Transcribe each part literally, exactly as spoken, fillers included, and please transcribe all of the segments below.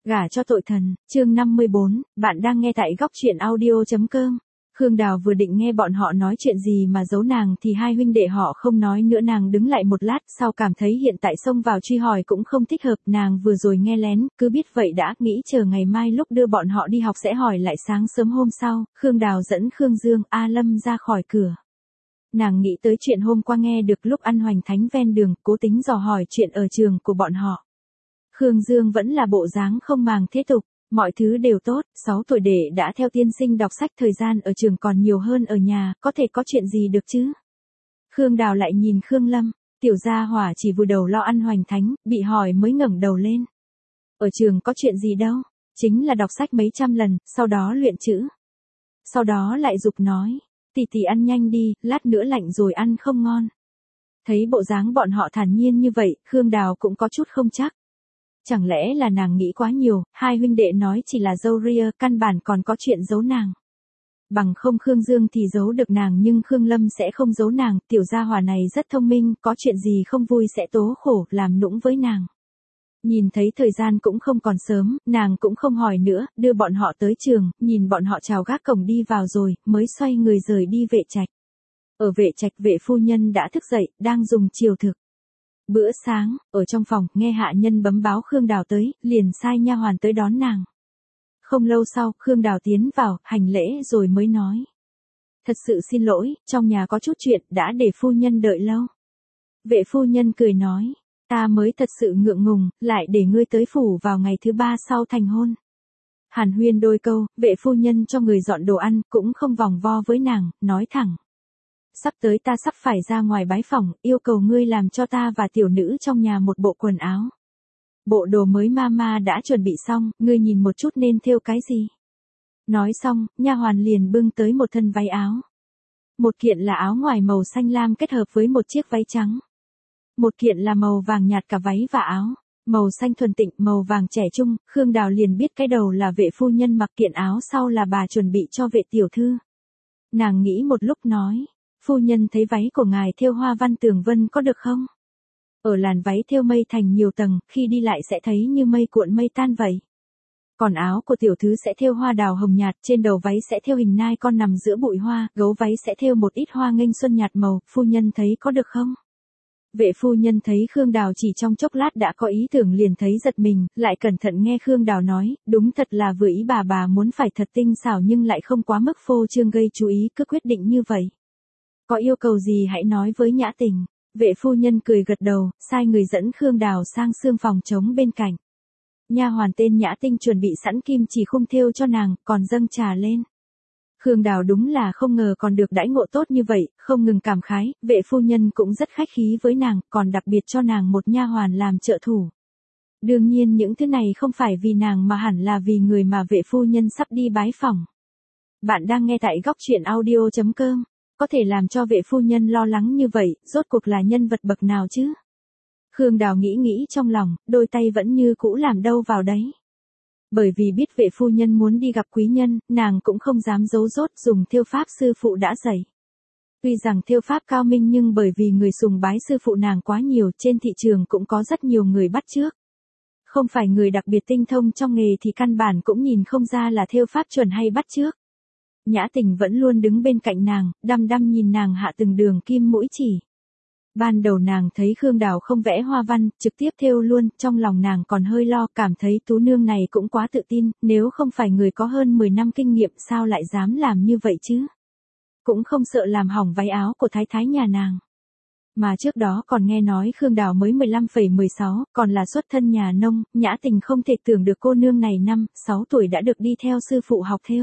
Gả cho tội thần, chương năm mươi bốn, bạn đang nghe tại góc truyện audio.com. Khương Đào vừa định nghe bọn họ nói chuyện gì mà giấu nàng thì hai huynh đệ họ không nói nữa, nàng đứng lại một lát sau cảm thấy hiện tại xông vào truy hỏi cũng không thích hợp, nàng vừa rồi nghe lén, cứ biết vậy đã, nghĩ chờ ngày mai lúc đưa bọn họ đi học sẽ hỏi lại. Sáng sớm hôm sau, Khương Đào dẫn Khương Dương, A Lâm ra khỏi cửa. Nàng nghĩ tới chuyện hôm qua nghe được lúc ăn hoành thánh ven đường, cố tính dò hỏi chuyện ở trường của bọn họ. Khương Dương vẫn là bộ dáng không màng thế tục, mọi thứ đều tốt, sáu tuổi đệ đã theo tiên sinh đọc sách, thời gian ở trường còn nhiều hơn ở nhà, có thể có chuyện gì được chứ. Khương Đào lại nhìn Khương Lâm, tiểu gia hỏa chỉ vùi đầu lo ăn hoành thánh, bị hỏi mới ngẩng đầu lên. Ở trường có chuyện gì đâu, chính là đọc sách mấy trăm lần, sau đó luyện chữ. Sau đó lại giục nói, tỷ tỷ ăn nhanh đi, lát nữa lạnh rồi ăn không ngon. Thấy bộ dáng bọn họ thản nhiên như vậy, Khương Đào cũng có chút không chắc. Chẳng lẽ là nàng nghĩ quá nhiều, hai huynh đệ nói chỉ là dâu ria, căn bản còn có chuyện giấu nàng. Bằng không Khương Dương thì giấu được nàng nhưng Khương Lâm sẽ không giấu nàng, tiểu gia hỏa này rất thông minh, có chuyện gì không vui sẽ tố khổ, làm nũng với nàng. Nhìn thấy thời gian cũng không còn sớm, nàng cũng không hỏi nữa, đưa bọn họ tới trường, nhìn bọn họ chào gác cổng đi vào rồi, mới xoay người rời đi vệ trạch. Ở vệ trạch, vệ phu nhân đã thức dậy, đang dùng chiều thực. Bữa sáng, ở trong phòng, nghe hạ nhân bấm báo Khương Đào tới, liền sai nha hoàn tới đón nàng. Không lâu sau, Khương Đào tiến vào, hành lễ rồi mới nói. Thật sự xin lỗi, trong nhà có chút chuyện, đã để phu nhân đợi lâu. Vệ phu nhân cười nói, ta mới thật sự ngượng ngùng, lại để ngươi tới phủ vào ngày thứ ba sau thành hôn. Hàn huyên đôi câu, vệ phu nhân cho người dọn đồ ăn, cũng không vòng vo với nàng, nói thẳng. Sắp tới ta sắp phải ra ngoài bái phỏng, yêu cầu ngươi làm cho ta và tiểu nữ trong nhà một bộ quần áo. Bộ đồ mới mama đã chuẩn bị xong, ngươi nhìn một chút nên thêu cái gì. Nói xong, nha hoàn liền bưng tới một thân váy áo. Một kiện là áo ngoài màu xanh lam kết hợp với một chiếc váy trắng. Một kiện là màu vàng nhạt cả váy và áo, màu xanh thuần tịnh, màu vàng trẻ trung. Khương Đào liền biết cái đầu là vệ phu nhân mặc, kiện áo sau là bà chuẩn bị cho vệ tiểu thư. Nàng nghĩ một lúc nói. Phu nhân thấy váy của ngài thêu hoa văn tường vân có được không? Ở làn váy thêu mây thành nhiều tầng, khi đi lại sẽ thấy như mây cuộn mây tan vậy. Còn áo của tiểu thư sẽ thêu hoa đào hồng nhạt, trên đầu váy sẽ thêu hình nai con nằm giữa bụi hoa, gấu váy sẽ thêu một ít hoa nghênh xuân nhạt màu, phu nhân thấy có được không? Vệ phu nhân thấy Khương Đào chỉ trong chốc lát đã có ý tưởng liền thấy giật mình, lại cẩn thận nghe Khương Đào nói, đúng thật là vừa ý bà bà muốn phải thật tinh xảo nhưng lại không quá mức phô trương gây chú ý, cứ quyết định như vậy. Có yêu cầu gì hãy nói với Nhã Tình. Vệ phu nhân cười gật đầu, sai người dẫn Khương Đào sang xương phòng trống bên cạnh. Nha hoàn tên Nhã Tinh chuẩn bị sẵn kim chỉ khung thêu cho nàng, còn dâng trà lên. Khương Đào đúng là không ngờ còn được đãi ngộ tốt như vậy, không ngừng cảm khái, vệ phu nhân cũng rất khách khí với nàng, còn đặc biệt cho nàng một nha hoàn làm trợ thủ. Đương nhiên những thứ này không phải vì nàng mà hẳn là vì người mà vệ phu nhân sắp đi bái phỏng. Bạn đang nghe tại góc truyện audio.com. Có thể làm cho vệ phu nhân lo lắng như vậy, rốt cuộc là nhân vật bậc nào chứ? Khương Đào nghĩ nghĩ trong lòng, đôi tay vẫn như cũ làm đâu vào đấy. Bởi vì biết vệ phu nhân muốn đi gặp quý nhân, nàng cũng không dám giấu dốt, dùng thêu pháp sư phụ đã dạy. Tuy rằng thêu pháp cao minh nhưng bởi vì người sùng bái sư phụ nàng quá nhiều, trên thị trường cũng có rất nhiều người bắt chước. Không phải người đặc biệt tinh thông trong nghề thì căn bản cũng nhìn không ra là thêu pháp chuẩn hay bắt chước. Nhã Tình vẫn luôn đứng bên cạnh nàng, đăm đăm nhìn nàng hạ từng đường kim mũi chỉ. Ban đầu nàng thấy Khương Đào không vẽ hoa văn, trực tiếp thêu luôn, trong lòng nàng còn hơi lo, cảm thấy tú nương này cũng quá tự tin, nếu không phải người có hơn mười năm kinh nghiệm sao lại dám làm như vậy chứ. Cũng không sợ làm hỏng váy áo của thái thái nhà nàng. Mà trước đó còn nghe nói Khương Đào mới mười lăm phẩy mười sáu, còn là xuất thân nhà nông, Nhã Tình không thể tưởng được cô nương này năm, sáu tuổi đã được đi theo sư phụ học thêu.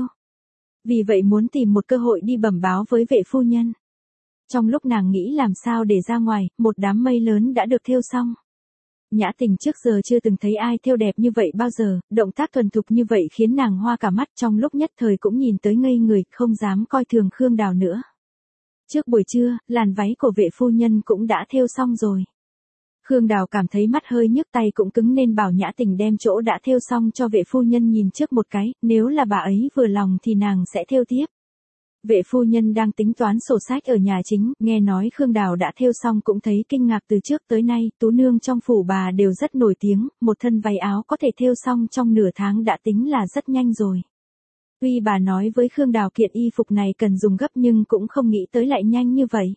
Vì vậy muốn tìm một cơ hội đi bẩm báo với vệ phu nhân. Trong lúc nàng nghĩ làm sao để ra ngoài, một đám mây lớn đã được thêu xong. Nhã Tình trước giờ chưa từng thấy ai thêu đẹp như vậy bao giờ, động tác thuần thục như vậy khiến nàng hoa cả mắt, trong lúc nhất thời cũng nhìn tới ngây người, không dám coi thường Khương Đào nữa. Trước buổi trưa, làn váy của vệ phu nhân cũng đã thêu xong rồi. Khương Đào cảm thấy mắt hơi nhức, tay cũng cứng nên bảo Nhã Tình đem chỗ đã thêu xong cho vệ phu nhân nhìn trước một cái, nếu là bà ấy vừa lòng thì nàng sẽ thêu tiếp. Vệ phu nhân đang tính toán sổ sách ở nhà chính, nghe nói Khương Đào đã thêu xong cũng thấy kinh ngạc. Từ trước tới nay, tú nương trong phủ bà đều rất nổi tiếng, một thân váy áo có thể thêu xong trong nửa tháng đã tính là rất nhanh rồi. Tuy bà nói với Khương Đào kiện y phục này cần dùng gấp nhưng cũng không nghĩ tới lại nhanh như vậy.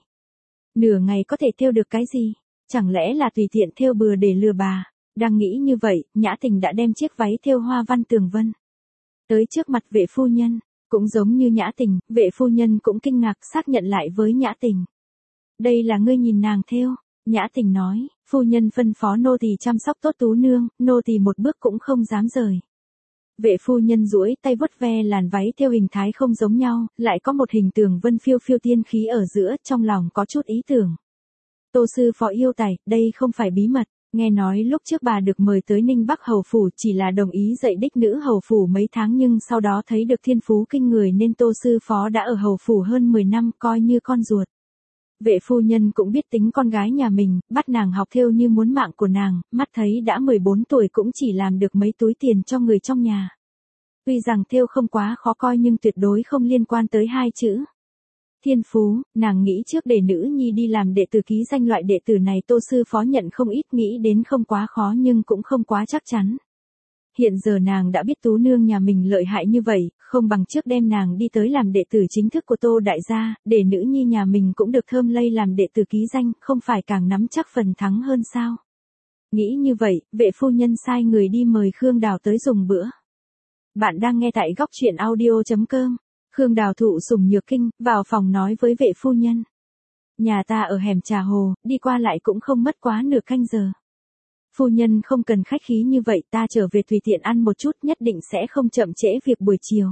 Nửa ngày có thể thêu được cái gì? Chẳng lẽ là tùy tiện thêu bừa để lừa bà? Đang nghĩ như vậy, Nhã Tình đã đem chiếc váy thêu hoa văn tường vân tới trước mặt vệ phu nhân. Cũng giống như Nhã Tình, vệ phu nhân cũng kinh ngạc xác nhận lại với Nhã Tình. Đây là ngươi nhìn nàng thêu. Nhã Tình nói, phu nhân phân phó nô tỳ chăm sóc tốt tú nương, nô tỳ một bước cũng không dám rời. Vệ phu nhân duỗi tay vuốt ve làn váy theo hình thái không giống nhau, lại có một hình tường vân phiêu phiêu tiên khí ở giữa, trong lòng có chút ý tưởng. Tô sư phó yêu tài, đây không phải bí mật. Nghe nói lúc trước bà được mời tới Ninh Bắc hầu phủ chỉ là đồng ý dạy đích nữ hầu phủ mấy tháng, nhưng sau đó thấy được thiên phú kinh người nên Tô sư phó đã ở hầu phủ hơn mười năm, coi như con ruột. Vệ phu nhân cũng biết tính con gái nhà mình, bắt nàng học thêu như muốn mạng của nàng, mắt thấy đã mười bốn tuổi cũng chỉ làm được mấy túi tiền cho người trong nhà. Tuy rằng thêu không quá khó coi nhưng tuyệt đối không liên quan tới hai chữ thiên phú. Nàng nghĩ trước để nữ nhi đi làm đệ tử ký danh, loại đệ tử này Tô sư phó nhận không ít, nghĩ đến không quá khó nhưng cũng không quá chắc chắn. Hiện giờ nàng đã biết tú nương nhà mình lợi hại như vậy, không bằng trước đem nàng đi tới làm đệ tử chính thức của Tô đại gia, để nữ nhi nhà mình cũng được thơm lây làm đệ tử ký danh, không phải càng nắm chắc phần thắng hơn sao? Nghĩ như vậy, vệ phu nhân sai người đi mời Khương Đào tới dùng bữa. Bạn đang nghe tại góc truyện audio chấm com. Khương Đào thụ sủng nhược kinh, vào phòng nói với vệ phu nhân. Nhà ta ở hẻm Trà Hồ, đi qua lại cũng không mất quá nửa canh giờ. Phu nhân không cần khách khí như vậy, ta trở về tùy tiện ăn một chút, nhất định sẽ không chậm trễ việc buổi chiều.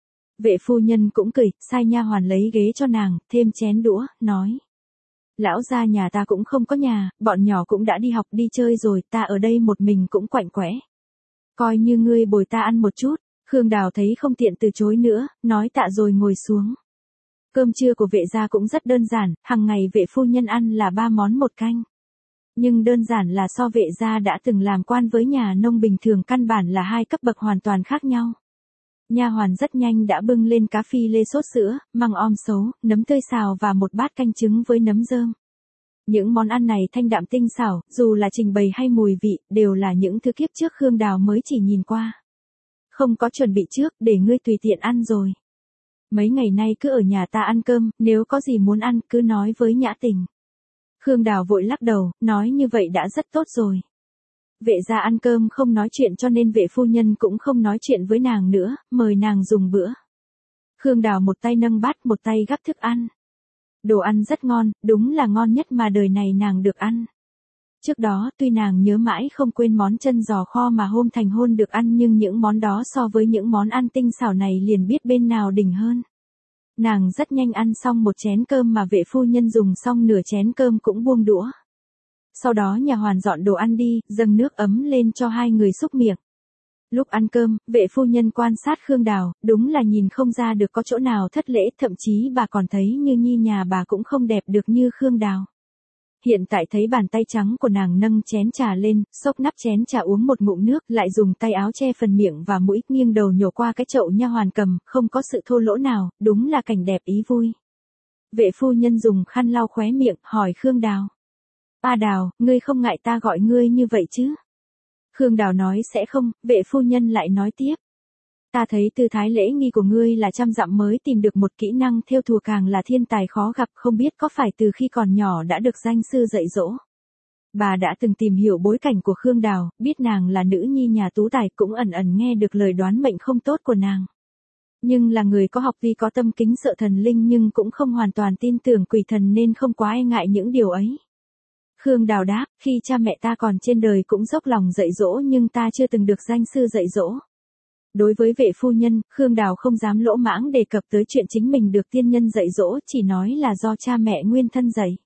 Vệ phu nhân cũng cười, sai nha hoàn lấy ghế cho nàng, thêm chén đũa, nói. Lão gia nhà ta cũng không có nhà, bọn nhỏ cũng đã đi học đi chơi rồi, ta ở đây một mình cũng quạnh quẽ. Coi như ngươi bồi ta ăn một chút. Khương Đào thấy không tiện từ chối nữa, nói tạ rồi ngồi xuống. Cơm trưa của vệ gia cũng rất đơn giản, hàng ngày vệ phu nhân ăn là ba món một canh. Nhưng đơn giản là so vệ gia đã từng làm quan với nhà nông bình thường căn bản là hai cấp bậc hoàn toàn khác nhau. Nha hoàn rất nhanh đã bưng lên cá phi lê sốt sữa, măng om sấu, nấm tươi xào và một bát canh trứng với nấm rơm. Những món ăn này thanh đạm tinh xảo, dù là trình bày hay mùi vị, đều là những thứ kiếp trước Khương Đào mới chỉ nhìn qua. Không có chuẩn bị trước, để ngươi tùy tiện ăn rồi. Mấy ngày nay cứ ở nhà ta ăn cơm, nếu có gì muốn ăn, cứ nói với Nhã Tình. Khương Đào vội lắc đầu, nói như vậy đã rất tốt rồi. Vệ gia ăn cơm không nói chuyện cho nên vệ phu nhân cũng không nói chuyện với nàng nữa, mời nàng dùng bữa. Khương Đào một tay nâng bát, một tay gắp thức ăn. Đồ ăn rất ngon, đúng là ngon nhất mà đời này nàng được ăn. Trước đó, tuy nàng nhớ mãi không quên món chân giò kho mà hôm thành hôn được ăn, nhưng những món đó so với những món ăn tinh xảo này liền biết bên nào đỉnh hơn. Nàng rất nhanh ăn xong một chén cơm mà vệ phu nhân dùng xong nửa chén cơm cũng buông đũa. Sau đó nhà hoàn dọn đồ ăn đi, dâng nước ấm lên cho hai người xúc miệng. Lúc ăn cơm, vệ phu nhân quan sát Khương Đào, đúng là nhìn không ra được có chỗ nào thất lễ, thậm chí bà còn thấy như nhi nhà bà cũng không đẹp được như Khương Đào. Hiện tại thấy bàn tay trắng của nàng nâng chén trà lên, xốc nắp chén trà uống một ngụm nước, lại dùng tay áo che phần miệng và mũi, nghiêng đầu nhổ qua cái chậu nha hoàn cầm, không có sự thô lỗ nào, đúng là cảnh đẹp ý vui. Vệ phu nhân dùng khăn lau khóe miệng, hỏi Khương Đào. A Đào, ngươi không ngại ta gọi ngươi như vậy chứ? Khương Đào nói sẽ không, vệ phu nhân lại nói tiếp. Ta thấy tư thái lễ nghi của ngươi là trăm dặm mới tìm được một kỹ năng thêu thùa, càng là thiên tài khó gặp, không biết có phải từ khi còn nhỏ đã được danh sư dạy dỗ. Bà đã từng tìm hiểu bối cảnh của Khương Đào, biết nàng là nữ nhi nhà tú tài, cũng ẩn ẩn nghe được lời đoán mệnh không tốt của nàng. Nhưng là người có học, tuy có tâm kính sợ thần linh nhưng cũng không hoàn toàn tin tưởng quỷ thần nên không quá e ngại những điều ấy. Khương Đào đáp, khi cha mẹ ta còn trên đời cũng dốc lòng dạy dỗ nhưng ta chưa từng được danh sư dạy dỗ. Đối với vệ phu nhân, Khương Đào không dám lỗ mãng đề cập tới chuyện chính mình được tiên nhân dạy dỗ, chỉ nói là do cha mẹ nguyên thân dạy.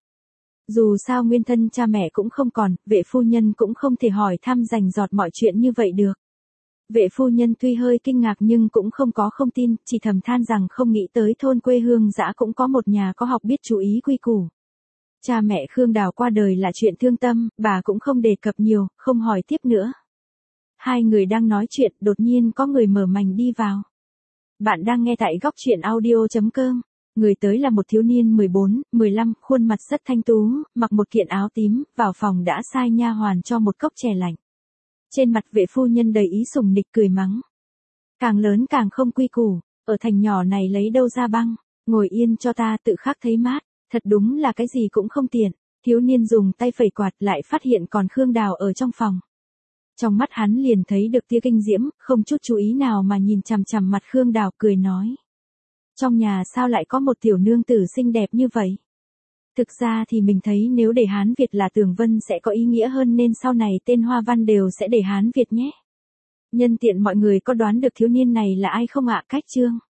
Dù sao nguyên thân cha mẹ cũng không còn, vệ phu nhân cũng không thể hỏi thăm rành rọt mọi chuyện như vậy được. Vệ phu nhân tuy hơi kinh ngạc nhưng cũng không có không tin, chỉ thầm than rằng không nghĩ tới thôn quê hương dã cũng có một nhà có học biết chú ý quy củ. Cha mẹ Khương Đào qua đời là chuyện thương tâm, bà cũng không đề cập nhiều, không hỏi tiếp nữa. Hai người đang nói chuyện, đột nhiên có người mở mành đi vào. Bạn đang nghe tại góc truyện audio chấm com. Người tới là một thiếu niên mười bốn, mười lăm, khuôn mặt rất thanh tú, mặc một kiện áo tím, vào phòng đã sai nha hoàn cho một cốc chè lạnh. Trên mặt vệ phu nhân đầy ý sùng nịch cười mắng. Càng lớn càng không quy củ, ở thành nhỏ này lấy đâu ra băng, ngồi yên cho ta tự khắc thấy mát, thật đúng là cái gì cũng không tiện. Thiếu niên dùng tay phẩy quạt lại phát hiện còn Khương Đào ở trong phòng. Trong mắt hắn liền thấy được tia kinh diễm, không chút chú ý nào mà nhìn chằm chằm mặt Khương Đào cười nói. Trong nhà sao lại có một tiểu nương tử xinh đẹp như vậy? Thực ra thì mình thấy nếu để Hán Việt là Tường Vân sẽ có ý nghĩa hơn nên sau này tên Hoa Văn đều sẽ để Hán Việt nhé. Nhân tiện mọi người có đoán được thiếu niên này là ai không ạ? Cách Trương.